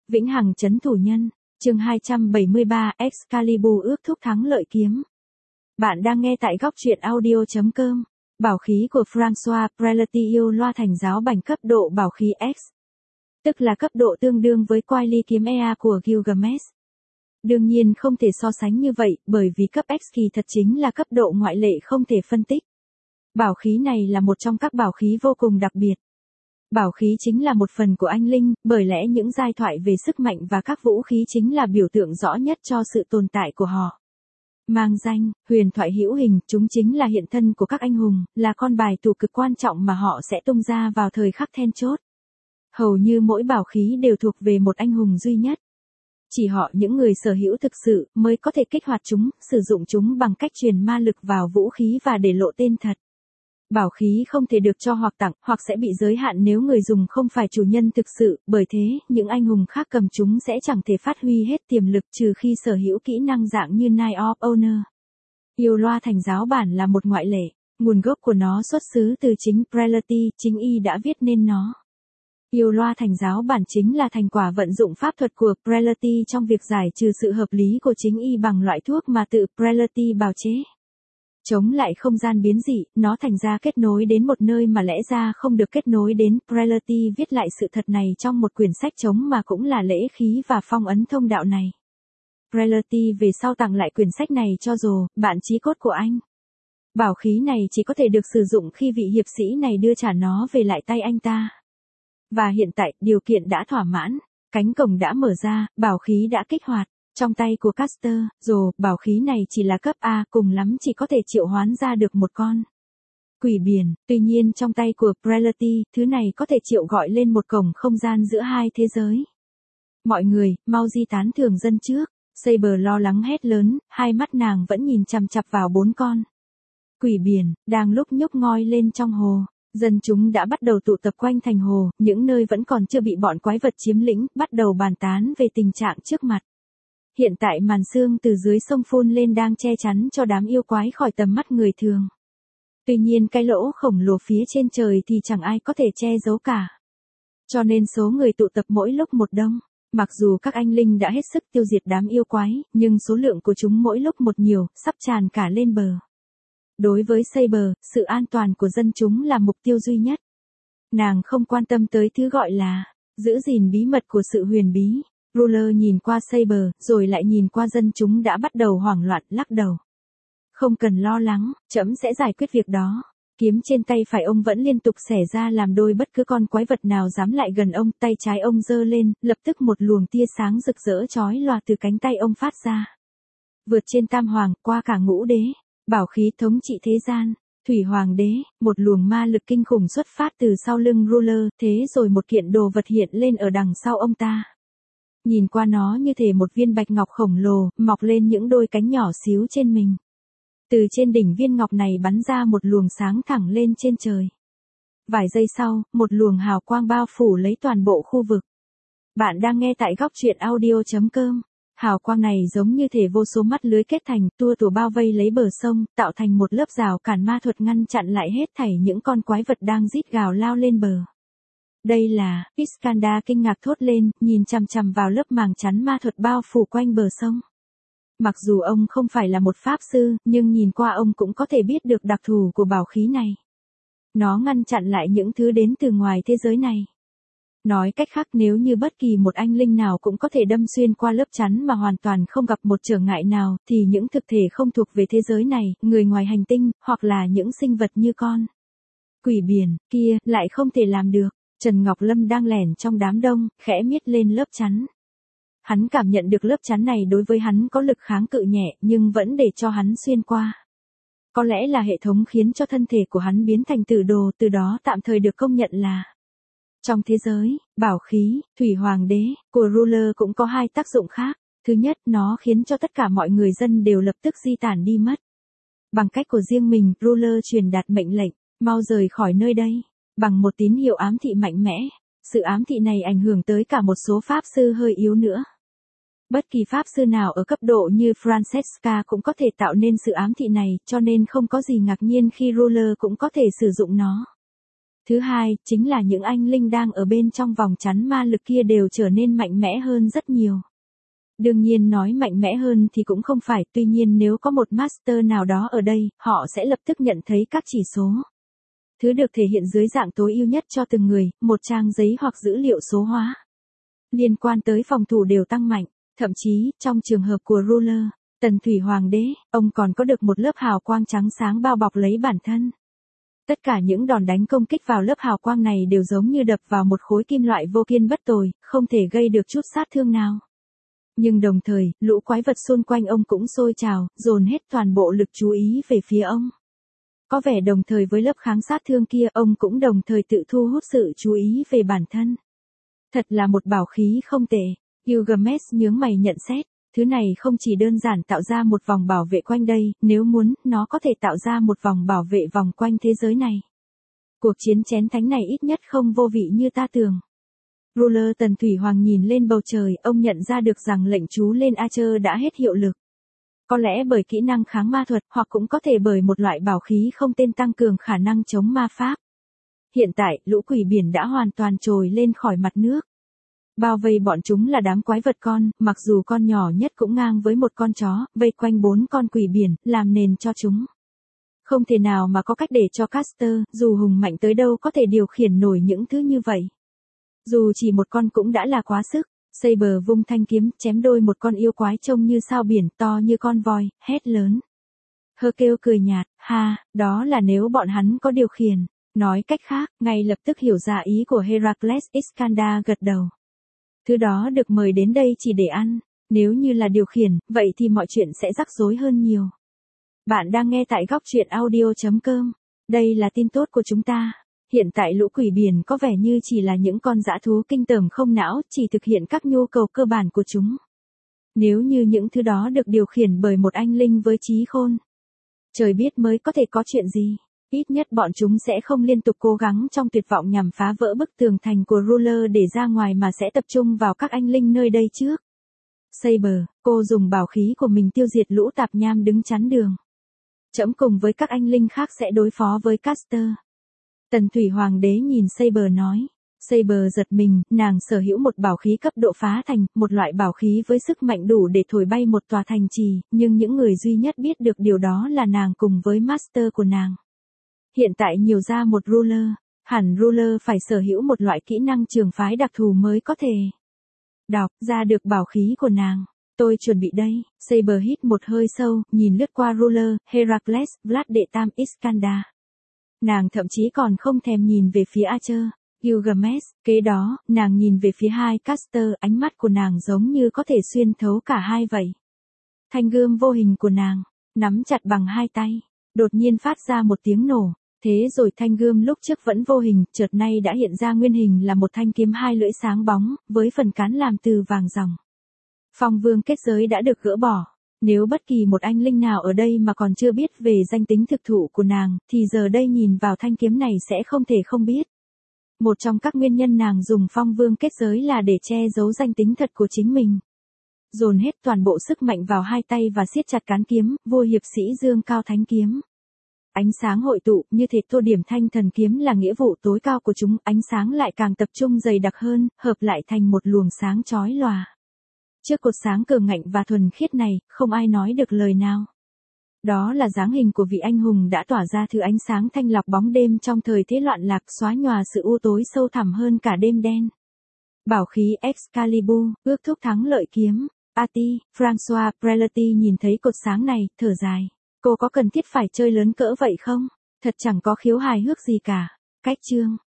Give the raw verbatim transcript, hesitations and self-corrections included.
Vĩnh hằng trấn thủ nhân, chương hai trăm bảy mươi ba, Excalibur ước thúc thắng lợi kiếm. Bạn đang nghe tại góc truyện audio chấm com. Bảo khí của François Prelati yêu loa thành giáo bành cấp độ bảo khí X, tức là cấp độ tương đương với quai ly kiếm Ea của Gilgamesh. Đương nhiên không thể so sánh như vậy, bởi vì cấp X kỳ thật chính là cấp độ ngoại lệ không thể phân tích. Bảo khí này là một trong các bảo khí vô cùng đặc biệt. Bảo khí chính là một phần của anh linh, bởi lẽ những giai thoại về sức mạnh và các vũ khí chính là biểu tượng rõ nhất cho sự tồn tại của họ. Mang danh, huyền thoại hữu hình, chúng chính là hiện thân của các anh hùng, là con bài tù cực quan trọng mà họ sẽ tung ra vào thời khắc then chốt. Hầu như mỗi bảo khí đều thuộc về một anh hùng duy nhất. Chỉ họ những người sở hữu thực sự mới có thể kích hoạt chúng, sử dụng chúng bằng cách truyền ma lực vào vũ khí và để lộ tên thật. Bảo khí không thể được cho hoặc tặng, hoặc sẽ bị giới hạn nếu người dùng không phải chủ nhân thực sự, bởi thế, những anh hùng khác cầm chúng sẽ chẳng thể phát huy hết tiềm lực trừ khi sở hữu kỹ năng dạng như Knight of Honor. Yêu loa thành giáo bản là một ngoại lệ, nguồn gốc của nó xuất xứ từ chính Prelati, chính y đã viết nên nó. Yêu loa thành giáo bản chính là thành quả vận dụng pháp thuật của Prelati trong việc giải trừ sự hợp lý của chính y bằng loại thuốc mà tự Prelati bào chế. Chống lại không gian biến dị, nó thành ra kết nối đến một nơi mà lẽ ra không được kết nối đến. Prelati viết lại sự thật này trong một quyển sách chống mà cũng là lễ khí và phong ấn thông đạo này. Prelati về sau tặng lại quyển sách này cho Rồ, bạn chí cốt của anh. Bảo khí này chỉ có thể được sử dụng khi vị hiệp sĩ này đưa trả nó về lại tay anh ta. Và hiện tại, điều kiện đã thỏa mãn, cánh cổng đã mở ra, bảo khí đã kích hoạt. Trong tay của caster, Rồ, bảo khí này chỉ là cấp A, cùng lắm chỉ có thể triệu hoán ra được một con quỷ biển, tuy nhiên trong tay của Prelati, thứ này có thể triệu gọi lên một cổng không gian giữa hai thế giới. Mọi người, mau di tán thường dân trước, Saber lo lắng hét lớn, hai mắt nàng vẫn nhìn chằm chằm vào bốn con quỷ biển, đang lúc nhúc ngoi lên trong hồ. Dân chúng đã bắt đầu tụ tập quanh thành hồ, những nơi vẫn còn chưa bị bọn quái vật chiếm lĩnh, bắt đầu bàn tán về tình trạng trước mặt. Hiện tại màn sương từ dưới sông phun lên đang che chắn cho đám yêu quái khỏi tầm mắt người thường. Tuy nhiên cái lỗ khổng lồ phía trên trời thì chẳng ai có thể che giấu cả. Cho nên số người tụ tập mỗi lúc một đông. Mặc dù các anh linh đã hết sức tiêu diệt đám yêu quái, nhưng số lượng của chúng mỗi lúc một nhiều, sắp tràn cả lên bờ. Đối với Saber, sự an toàn của dân chúng là mục tiêu duy nhất. Nàng không quan tâm tới thứ gọi là giữ gìn bí mật của sự huyền bí. Ruler nhìn qua Saber, rồi lại nhìn qua dân chúng đã bắt đầu hoảng loạn, lắc đầu. Không cần lo lắng, trẫm sẽ giải quyết việc đó. Kiếm trên tay phải ông vẫn liên tục xẻ ra làm đôi bất cứ con quái vật nào dám lại gần ông. Tay trái ông giơ lên, lập tức một luồng tia sáng rực rỡ chói lòa từ cánh tay ông phát ra. Vượt trên tam hoàng, qua cả ngũ đế, bảo khí thống trị thế gian, thủy hoàng đế, một luồng ma lực kinh khủng xuất phát từ sau lưng Ruler, thế rồi một kiện đồ vật hiện lên ở đằng sau ông ta. Nhìn qua nó như thể một viên bạch ngọc khổng lồ, mọc lên những đôi cánh nhỏ xíu trên mình. Từ trên đỉnh viên ngọc này bắn ra một luồng sáng thẳng lên trên trời. Vài giây sau, một luồng hào quang bao phủ lấy toàn bộ khu vực. Bạn đang nghe tại góc truyện audio chấm com. Hào quang này giống như thể vô số mắt lưới kết thành, tua tủa bao vây lấy bờ sông, tạo thành một lớp rào cản ma thuật ngăn chặn lại hết thảy những con quái vật đang rít gào lao lên bờ. Đây là, Iskandar kinh ngạc thốt lên, nhìn chằm chằm vào lớp màng chắn ma thuật bao phủ quanh bờ sông. Mặc dù ông không phải là một pháp sư, nhưng nhìn qua ông cũng có thể biết được đặc thù của bảo khí này. Nó ngăn chặn lại những thứ đến từ ngoài thế giới này. Nói cách khác, nếu như bất kỳ một anh linh nào cũng có thể đâm xuyên qua lớp chắn mà hoàn toàn không gặp một trở ngại nào, thì những thực thể không thuộc về thế giới này, người ngoài hành tinh, hoặc là những sinh vật như con quỷ biển kia, lại không thể làm được. Trần Ngọc Lâm đang lẻn trong đám đông, khẽ miết lên lớp chắn. Hắn cảm nhận được lớp chắn này đối với hắn có lực kháng cự nhẹ, nhưng vẫn để cho hắn xuyên qua. Có lẽ là hệ thống khiến cho thân thể của hắn biến thành tử đồ, từ đó tạm thời được công nhận là. Trong thế giới, bảo khí, thủy hoàng đế, của Ruler cũng có hai tác dụng khác. Thứ nhất, nó khiến cho tất cả mọi người dân đều lập tức di tản đi mất. Bằng cách của riêng mình, Ruler truyền đạt mệnh lệnh, mau rời khỏi nơi đây. Bằng một tín hiệu ám thị mạnh mẽ, sự ám thị này ảnh hưởng tới cả một số pháp sư hơi yếu nữa. Bất kỳ pháp sư nào ở cấp độ như Francesca cũng có thể tạo nên sự ám thị này, cho nên không có gì ngạc nhiên khi Ruler cũng có thể sử dụng nó. Thứ hai, chính là những anh linh đang ở bên trong vòng chắn ma lực kia đều trở nên mạnh mẽ hơn rất nhiều. Đương nhiên nói mạnh mẽ hơn thì cũng không phải, tuy nhiên nếu có một master nào đó ở đây, họ sẽ lập tức nhận thấy các chỉ số. Thứ được thể hiện dưới dạng tối ưu nhất cho từng người, một trang giấy hoặc dữ liệu số hóa. Liên quan tới phòng thủ đều tăng mạnh, thậm chí, trong trường hợp của Ruler, Tần Thủy Hoàng đế, ông còn có được một lớp hào quang trắng sáng bao bọc lấy bản thân. Tất cả những đòn đánh công kích vào lớp hào quang này đều giống như đập vào một khối kim loại vô kiên bất tồi, không thể gây được chút sát thương nào. Nhưng đồng thời, lũ quái vật xung quanh ông cũng sôi trào, dồn hết toàn bộ lực chú ý về phía ông. Có vẻ đồng thời với lớp kháng sát thương kia, ông cũng đồng thời tự thu hút sự chú ý về bản thân. Thật là một bảo khí không tệ. Gilgamesh nhướng mày nhận xét, thứ này không chỉ đơn giản tạo ra một vòng bảo vệ quanh đây, nếu muốn, nó có thể tạo ra một vòng bảo vệ vòng quanh thế giới này. Cuộc chiến chén thánh này ít nhất không vô vị như ta tưởng. Ruler Tần Thủy Hoàng nhìn lên bầu trời, ông nhận ra được rằng lệnh chú lên Archer đã hết hiệu lực. Có lẽ bởi kỹ năng kháng ma thuật, hoặc cũng có thể bởi một loại bảo khí không tên tăng cường khả năng chống ma pháp. Hiện tại, lũ quỷ biển đã hoàn toàn trồi lên khỏi mặt nước. Bao vây bọn chúng là đám quái vật con, mặc dù con nhỏ nhất cũng ngang với một con chó, vây quanh bốn con quỷ biển, làm nền cho chúng. Không thể nào mà có cách để cho caster, dù hùng mạnh tới đâu có thể điều khiển nổi những thứ như vậy. Dù chỉ một con cũng đã là quá sức. Saber vung thanh kiếm, chém đôi một con yêu quái trông như sao biển, to như con voi, hét lớn. Hercule cười nhạt, ha, đó là nếu bọn hắn có điều khiển. Nói cách khác, ngay lập tức hiểu ra ý của Heracles. Iskandar gật đầu. Thứ đó được mời đến đây chỉ để ăn. Nếu như là điều khiển, vậy thì mọi chuyện sẽ rắc rối hơn nhiều. Bạn đang nghe tại góc truyện audio chấm com. Đây là tin tốt của chúng ta. Hiện tại lũ quỷ biển có vẻ như chỉ là những con dã thú kinh tởm không não, chỉ thực hiện các nhu cầu cơ bản của chúng. Nếu như những thứ đó được điều khiển bởi một anh linh với trí khôn, trời biết mới có thể có chuyện gì. Ít nhất bọn chúng sẽ không liên tục cố gắng trong tuyệt vọng nhằm phá vỡ bức tường thành của Ruler để ra ngoài mà sẽ tập trung vào các anh linh nơi đây trước. Saber, cô dùng bảo khí của mình tiêu diệt lũ tạp nham đứng chắn đường. Trẫm cùng với các anh linh khác sẽ đối phó với caster. Tần Thủy Hoàng đế nhìn Saber nói. Saber giật mình, nàng sở hữu một bảo khí cấp độ phá thành, một loại bảo khí với sức mạnh đủ để thổi bay một tòa thành trì, nhưng những người duy nhất biết được điều đó là nàng cùng với master của nàng. Hiện tại nhiều ra một Ruler, hẳn Ruler phải sở hữu một loại kỹ năng trường phái đặc thù mới có thể đọc ra được bảo khí của nàng. Tôi chuẩn bị đây. Saber hít một hơi sâu, nhìn lướt qua Ruler, Heracles, Vlad đệ tam, Iskandar. Nàng thậm chí còn không thèm nhìn về phía Archer, Gilgamesh, kế đó, nàng nhìn về phía hai caster, ánh mắt của nàng giống như có thể xuyên thấu cả hai vậy. Thanh gươm vô hình của nàng, nắm chặt bằng hai tay, đột nhiên phát ra một tiếng nổ, thế rồi thanh gươm lúc trước vẫn vô hình, chợt nay đã hiện ra nguyên hình là một thanh kiếm hai lưỡi sáng bóng, với phần cán làm từ vàng ròng. Phong vương kết giới đã được gỡ bỏ. Nếu bất kỳ một anh linh nào ở đây mà còn chưa biết về danh tính thực thụ của nàng, thì giờ đây nhìn vào thanh kiếm này sẽ không thể không biết. Một trong các nguyên nhân nàng dùng phong vương kết giới là để che giấu danh tính thật của chính mình. Dồn hết toàn bộ sức mạnh vào hai tay và siết chặt cán kiếm, vua hiệp sĩ dương cao thánh kiếm. Ánh sáng hội tụ, như thể tô điểm thanh thần kiếm là nghĩa vụ tối cao của chúng, ánh sáng lại càng tập trung dày đặc hơn, hợp lại thành một luồng sáng chói lòa. Trước cột sáng cường ngạnh và thuần khiết này, không ai nói được lời nào. Đó là dáng hình của vị anh hùng đã tỏa ra thứ ánh sáng thanh lọc bóng đêm trong thời thế loạn lạc, xóa nhòa sự u tối sâu thẳm hơn cả đêm đen. Bảo khí Excalibur, ước thúc thắng lợi kiếm. Ati, François Prelati nhìn thấy cột sáng này, thở dài. Cô có cần thiết phải chơi lớn cỡ vậy không? Thật chẳng có khiếu hài hước gì cả. Cách chương.